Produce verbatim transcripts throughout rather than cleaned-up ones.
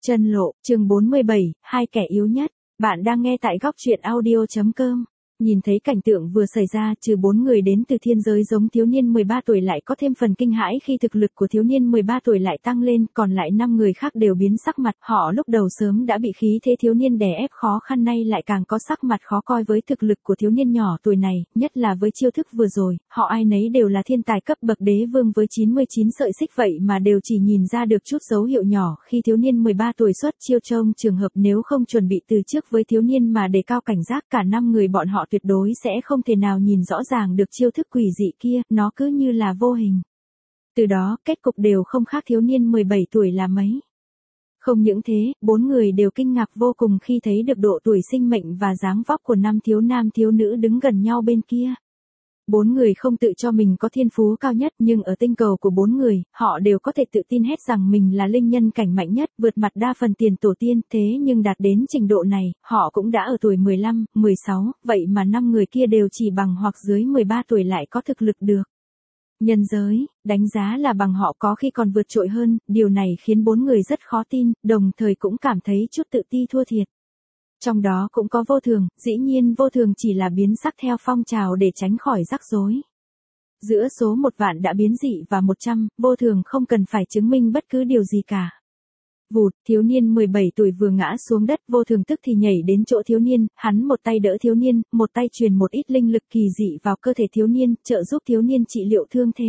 Chân lộ, chương bốn mươi bảy, hai kẻ yếu nhất. Bạn đang nghe tại góc truyện audio chấm com. Nhìn thấy cảnh tượng vừa xảy ra, trừ bốn người đến từ thiên giới giống thiếu niên mười ba tuổi lại có thêm phần kinh hãi khi thực lực của thiếu niên mười ba tuổi lại tăng lên, còn lại năm người khác đều biến sắc mặt. Họ lúc đầu sớm đã bị khí thế thiếu niên đè ép khó khăn, nay lại càng có sắc mặt khó coi với thực lực của thiếu niên nhỏ tuổi này, nhất là với chiêu thức vừa rồi, họ ai nấy đều là thiên tài cấp bậc đế vương với chín mươi chín sợi xích, vậy mà đều chỉ nhìn ra được chút dấu hiệu nhỏ khi thiếu niên mười ba tuổi xuất chiêu. Trong trường hợp nếu không chuẩn bị từ trước với thiếu niên mà đề cao cảnh giác, cả năm người bọn họ tuyệt đối sẽ không thể nào nhìn rõ ràng được chiêu thức quỷ dị kia, nó cứ như là vô hình. Từ đó, kết cục đều không khác thiếu niên mười bảy tuổi là mấy. Không những thế, bốn người đều kinh ngạc vô cùng khi thấy được độ tuổi sinh mệnh và dáng vóc của năm thiếu nam thiếu nữ đứng gần nhau bên kia. Bốn người không tự cho mình có thiên phú cao nhất, nhưng ở tinh cầu của bốn người, họ đều có thể tự tin hết rằng mình là linh nhân cảnh mạnh nhất, vượt mặt đa phần tiền tổ tiên. Thế nhưng đạt đến trình độ này, họ cũng đã ở tuổi mười lăm, mười sáu, vậy mà năm người kia đều chỉ bằng hoặc dưới mười ba tuổi lại có thực lực được. Nhân giới, đánh giá là bằng họ có khi còn vượt trội hơn, điều này khiến bốn người rất khó tin, đồng thời cũng cảm thấy chút tự ti thua thiệt. Trong đó cũng có Vô Thường, dĩ nhiên Vô Thường chỉ là biến sắc theo phong trào để tránh khỏi rắc rối. Giữa số một vạn đã biến dị và một trăm, Vô Thường không cần phải chứng minh bất cứ điều gì cả. Vụt, thiếu niên mười bảy tuổi vừa ngã xuống đất, Vô Thường tức thì nhảy đến chỗ thiếu niên, hắn một tay đỡ thiếu niên, một tay truyền một ít linh lực kỳ dị vào cơ thể thiếu niên, trợ giúp thiếu niên trị liệu thương thế.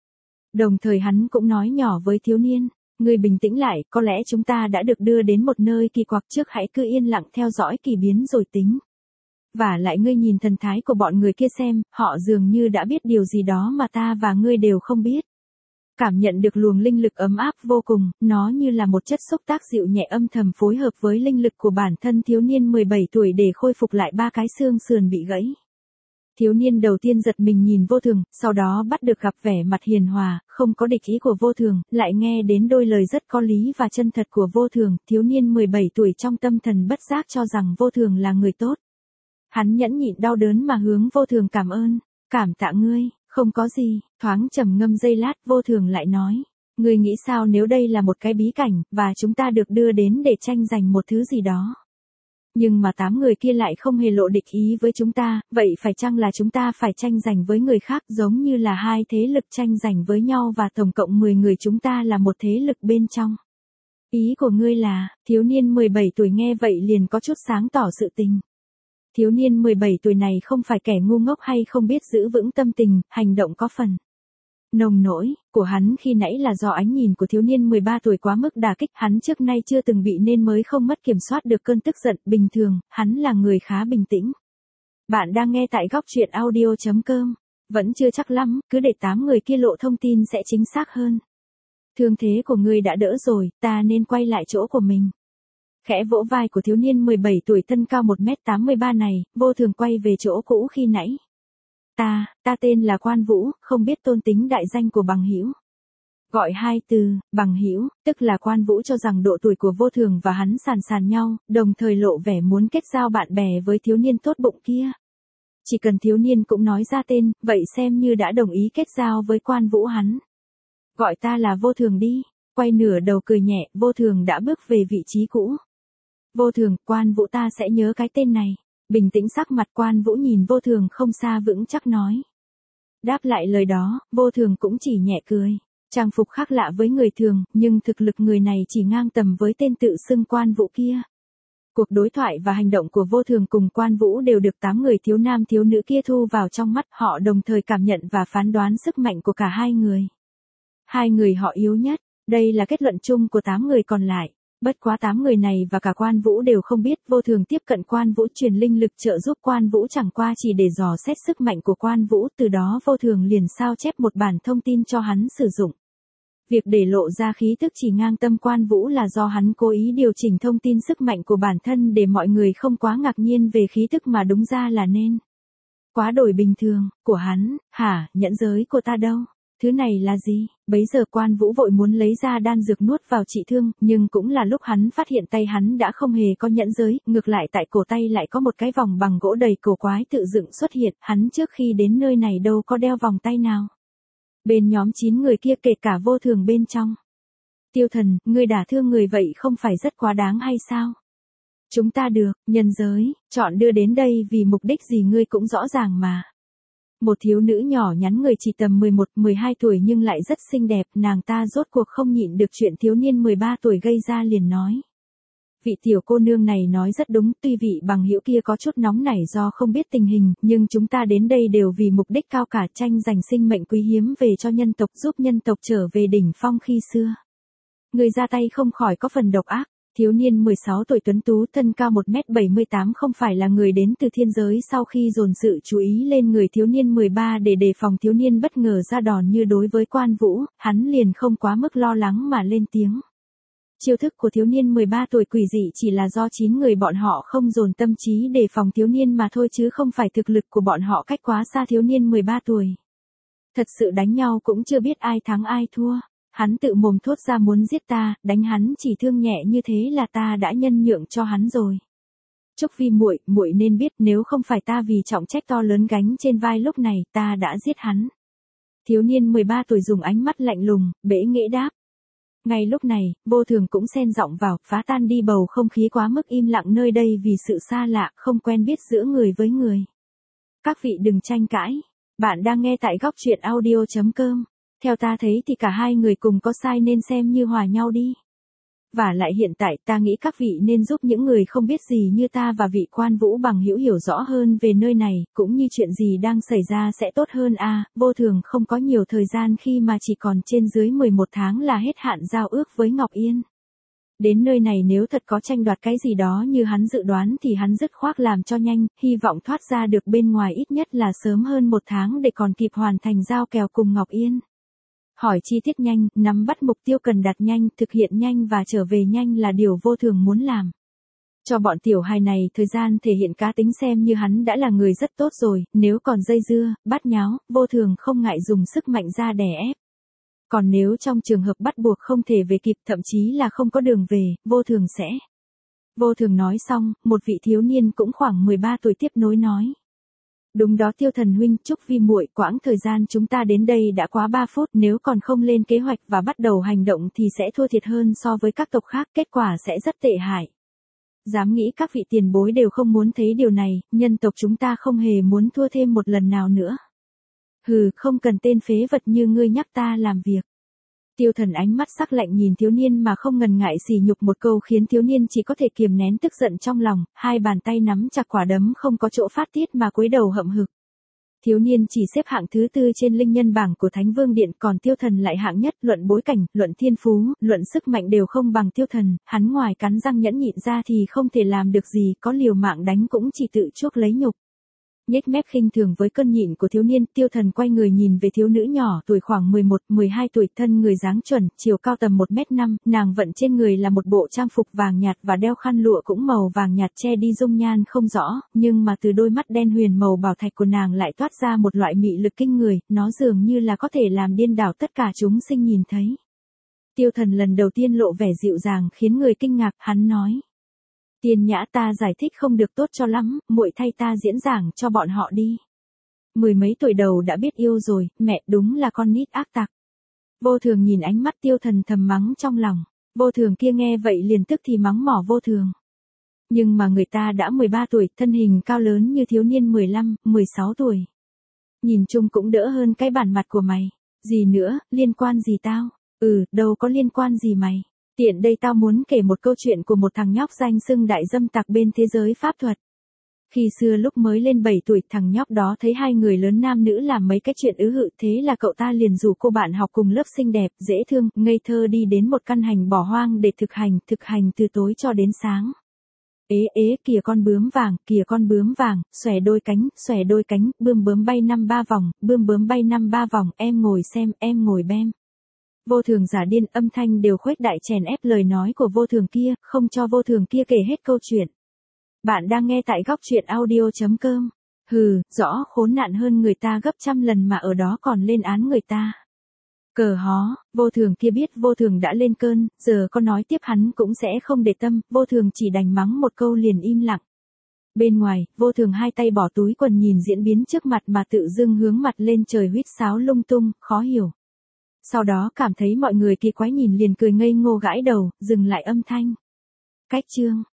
Đồng thời hắn cũng nói nhỏ với thiếu niên, ngươi bình tĩnh lại, có lẽ chúng ta đã được đưa đến một nơi kỳ quặc, trước hãy cứ yên lặng theo dõi kỳ biến rồi tính. Và lại ngươi nhìn thần thái của bọn người kia xem, họ dường như đã biết điều gì đó mà ta và ngươi đều không biết. Cảm nhận được luồng linh lực ấm áp vô cùng, nó như là một chất xúc tác dịu nhẹ âm thầm phối hợp với linh lực của bản thân thiếu niên mười bảy tuổi để khôi phục lại ba cái xương sườn bị gãy. Thiếu niên đầu tiên giật mình nhìn Vô Thường, sau đó bắt được gặp vẻ mặt hiền hòa, không có địch ý của Vô Thường, lại nghe đến đôi lời rất có lý và chân thật của Vô Thường. Thiếu niên mười bảy tuổi trong tâm thần bất giác cho rằng Vô Thường là người tốt. Hắn nhẫn nhịn đau đớn mà hướng Vô Thường cảm ơn, cảm tạ ngươi, không có gì. Thoáng trầm ngâm giây lát, Vô Thường lại nói, ngươi nghĩ sao nếu đây là một cái bí cảnh, và chúng ta được đưa đến để tranh giành một thứ gì đó. Nhưng mà tám người kia lại không hề lộ địch ý với chúng ta, vậy phải chăng là chúng ta phải tranh giành với người khác, giống như là hai thế lực tranh giành với nhau và tổng cộng mười người chúng ta là một thế lực bên trong. Ý của ngươi là, thiếu niên mười bảy tuổi nghe vậy liền có chút sáng tỏ sự tình. Thiếu niên mười bảy tuổi này không phải kẻ ngu ngốc hay không biết giữ vững tâm tình, hành động có phần nồng nỗi của hắn khi nãy là do ánh nhìn của thiếu niên mười ba tuổi quá mức đả kích, hắn trước nay chưa từng bị nên mới không mất kiểm soát được cơn tức giận, bình thường, hắn là người khá bình tĩnh. Bạn đang nghe tại góc truyện audio chấm com, vẫn chưa chắc lắm, cứ để tám người kia lộ thông tin sẽ chính xác hơn. Thương thế của ngươi đã đỡ rồi, ta nên quay lại chỗ của mình. Khẽ vỗ vai của thiếu niên mười bảy tuổi thân cao một mét tám mươi ba này, Vô Thường quay về chỗ cũ khi nãy. Ta, ta tên là Quan Vũ, không biết tôn tính đại danh của bằng hữu. Gọi hai từ, bằng hữu, tức là Quan Vũ cho rằng độ tuổi của Vô Thường và hắn sàn sàn nhau, đồng thời lộ vẻ muốn kết giao bạn bè với thiếu niên tốt bụng kia. Chỉ cần thiếu niên cũng nói ra tên, vậy xem như đã đồng ý kết giao với Quan Vũ hắn. Gọi ta là Vô Thường đi, quay nửa đầu cười nhẹ, Vô Thường đã bước về vị trí cũ. Vô Thường, Quan Vũ ta sẽ nhớ cái tên này. Bình tĩnh sắc mặt Quan Vũ nhìn Vô Thường không xa vững chắc nói. Đáp lại lời đó, Vô Thường cũng chỉ nhẹ cười. Trang phục khác lạ với người thường, nhưng thực lực người này chỉ ngang tầm với tên tự xưng Quan Vũ kia. Cuộc đối thoại và hành động của Vô Thường cùng Quan Vũ đều được tám người thiếu nam thiếu nữ kia thu vào trong mắt, họ đồng thời cảm nhận và phán đoán sức mạnh của cả hai người. Hai người họ yếu nhất, đây là kết luận chung của tám người còn lại. Bất quá tám người này và cả Quan Vũ đều không biết Vô Thường tiếp cận Quan Vũ truyền linh lực trợ giúp Quan Vũ chẳng qua chỉ để dò xét sức mạnh của Quan Vũ, từ đó Vô Thường liền sao chép một bản thông tin cho hắn sử dụng. Việc để lộ ra khí tức chỉ ngang tâm Quan Vũ là do hắn cố ý điều chỉnh thông tin sức mạnh của bản thân để mọi người không quá ngạc nhiên về khí tức mà đúng ra là nên. Quá đổi bình thường, của hắn, hả, nhẫn giới của ta đâu? Thứ này là gì? Bấy giờ Quan Vũ vội muốn lấy ra đan dược nuốt vào trị thương, nhưng cũng là lúc hắn phát hiện tay hắn đã không hề có nhẫn giới, ngược lại tại cổ tay lại có một cái vòng bằng gỗ đầy cổ quái tự dựng xuất hiện, hắn trước khi đến nơi này đâu có đeo vòng tay nào. Bên nhóm chín người kia kể cả Vô Thường bên trong. Tiêu Thần, ngươi đả thương người vậy không phải rất quá đáng hay sao? Chúng ta được, nhân giới, chọn đưa đến đây vì mục đích gì ngươi cũng rõ ràng mà. Một thiếu nữ nhỏ nhắn người chỉ tầm mười một, mười hai tuổi nhưng lại rất xinh đẹp, nàng ta rốt cuộc không nhịn được chuyện thiếu niên mười ba tuổi gây ra liền nói. Vị tiểu cô nương này nói rất đúng, tuy vị bằng hữu kia có chút nóng nảy do không biết tình hình, nhưng chúng ta đến đây đều vì mục đích cao cả, tranh giành sinh mệnh quý hiếm về cho nhân tộc, giúp nhân tộc trở về đỉnh phong khi xưa. Người ra tay không khỏi có phần độc ác. Thiếu niên mười sáu tuổi tuấn tú thân cao một mét bảy mươi tám không phải là người đến từ thiên giới, sau khi dồn sự chú ý lên người thiếu niên mười ba để đề phòng thiếu niên bất ngờ ra đòn như đối với Quan Vũ, hắn liền không quá mức lo lắng mà lên tiếng. Chiêu thức của thiếu niên mười ba tuổi quỷ dị chỉ là do chín người bọn họ không dồn tâm trí đề phòng thiếu niên mà thôi, chứ không phải thực lực của bọn họ cách quá xa thiếu niên mười ba tuổi. Thật sự đánh nhau cũng chưa biết ai thắng ai thua. Hắn tự mồm thốt ra muốn giết ta, đánh hắn chỉ thương nhẹ như thế là ta đã nhân nhượng cho hắn rồi. Trúc Vi muội, muội nên biết nếu không phải ta vì trọng trách to lớn gánh trên vai lúc này, ta đã giết hắn. Thiếu niên mười ba tuổi dùng ánh mắt lạnh lùng, bẽ nghễ đáp. Ngay lúc này, Vô Thường cũng xen giọng vào, phá tan đi bầu không khí quá mức im lặng nơi đây vì sự xa lạ, không quen biết giữa người với người. Các vị đừng tranh cãi. Bạn đang nghe tại góc truyện audio chấm com. Theo ta thấy thì cả hai người cùng có sai nên xem như hòa nhau đi. Và lại hiện tại ta nghĩ các vị nên giúp những người không biết gì như ta và vị Quan Vũ bằng hữu hiểu rõ hơn về nơi này, cũng như chuyện gì đang xảy ra sẽ tốt hơn a. À, Vô Thường không có nhiều thời gian khi mà chỉ còn trên dưới mười một tháng là hết hạn giao ước với Ngọc Yên. Đến nơi này nếu thật có tranh đoạt cái gì đó như hắn dự đoán thì hắn dứt khoát làm cho nhanh, hy vọng thoát ra được bên ngoài ít nhất là sớm hơn một tháng để còn kịp hoàn thành giao kèo cùng Ngọc Yên. Hỏi chi tiết nhanh, nắm bắt mục tiêu cần đạt nhanh, thực hiện nhanh và trở về nhanh là điều Vô Thường muốn làm. Cho bọn tiểu hài này thời gian thể hiện cá tính xem như hắn đã là người rất tốt rồi, nếu còn dây dưa, bắt nháo, Vô Thường không ngại dùng sức mạnh ra đè ép. Còn nếu trong trường hợp bắt buộc không thể về kịp, thậm chí là không có đường về, Vô Thường sẽ. Vô Thường nói xong, một vị thiếu niên cũng khoảng mười ba tuổi tiếp nối nói. Đúng đó Tiêu Thần huynh, Trúc Vi muội, quãng thời gian chúng ta đến đây đã quá ba phút, nếu còn không lên kế hoạch và bắt đầu hành động thì sẽ thua thiệt hơn so với các tộc khác, kết quả sẽ rất tệ hại. Dám nghĩ các vị tiền bối đều không muốn thấy điều này, nhân tộc chúng ta không hề muốn thua thêm một lần nào nữa. Hừ, không cần tên phế vật như ngươi nhắc ta làm việc. Tiêu Thần ánh mắt sắc lạnh nhìn thiếu niên mà không ngần ngại sỉ nhục một câu khiến thiếu niên chỉ có thể kiềm nén tức giận trong lòng, hai bàn tay nắm chặt quả đấm không có chỗ phát tiết mà cúi đầu hậm hực. Thiếu niên chỉ xếp hạng thứ tư trên linh nhân bảng của Thánh Vương Điện, còn Tiêu Thần lại hạng nhất, luận bối cảnh, luận thiên phú, luận sức mạnh đều không bằng Tiêu Thần, hắn ngoài cắn răng nhẫn nhịn ra thì không thể làm được gì, có liều mạng đánh cũng chỉ tự chuốc lấy nhục. Nhếch mép khinh thường với cơn nhịn của thiếu niên, Tiêu Thần quay người nhìn về thiếu nữ nhỏ tuổi khoảng mười một, mười hai tuổi, thân người dáng chuẩn, chiều cao tầm một mét năm, nàng vận trên người là một bộ trang phục vàng nhạt và đeo khăn lụa cũng màu vàng nhạt che đi dung nhan không rõ, nhưng mà từ đôi mắt đen huyền màu bảo thạch của nàng lại toát ra một loại mị lực kinh người, nó dường như là có thể làm điên đảo tất cả chúng sinh nhìn thấy. Tiêu Thần lần đầu tiên lộ vẻ dịu dàng khiến người kinh ngạc, hắn nói. Tiên Nhã, ta giải thích không được tốt cho lắm, muội thay ta diễn giảng cho bọn họ đi. Mười mấy tuổi đầu đã biết yêu rồi, mẹ đúng là con nít ác tặc. Vô Thường nhìn ánh mắt Tiêu Thần thầm mắng trong lòng, Vô Thường kia nghe vậy liền tức thì mắng mỏ Vô Thường. Nhưng mà người ta đã mười ba tuổi, thân hình cao lớn như thiếu niên mười lăm, mười sáu tuổi. Nhìn chung cũng đỡ hơn cái bản mặt của mày. Gì nữa, liên quan gì tao? Ừ, đâu có liên quan gì mày. Tiện đây tao muốn kể một câu chuyện của một thằng nhóc danh xưng đại dâm tặc bên thế giới pháp thuật. Khi xưa lúc mới lên bảy tuổi, thằng nhóc đó thấy hai người lớn nam nữ làm mấy cái chuyện ứ hự, thế là cậu ta liền rủ cô bạn học cùng lớp xinh đẹp, dễ thương, ngây thơ đi đến một căn hành bỏ hoang để thực hành, thực hành từ tối cho đến sáng. Ế ế kìa con bướm vàng, kìa con bướm vàng, xòe đôi cánh, xòe đôi cánh, bươm bướm bay năm ba vòng, bươm bướm bay năm ba vòng, em ngồi xem, em ngồi bem. Vô Thường giả điên, âm thanh đều khuếch đại chèn ép lời nói của Vô Thường kia, không cho Vô Thường kia kể hết câu chuyện. Bạn đang nghe tại góc truyện audio chấm com. Hừ, rõ khốn nạn hơn người ta gấp trăm lần mà ở đó còn lên án người ta. Cờ hó, Vô Thường kia biết Vô Thường đã lên cơn, giờ có nói tiếp hắn cũng sẽ không để tâm, Vô Thường chỉ đành mắng một câu liền im lặng. Bên ngoài, Vô Thường hai tay bỏ túi quần nhìn diễn biến trước mặt mà tự dưng hướng mặt lên trời huýt sáo lung tung, khó hiểu. Sau đó cảm thấy mọi người kỳ quái nhìn liền cười ngây ngô gãi đầu, dừng lại âm thanh. Cách chương.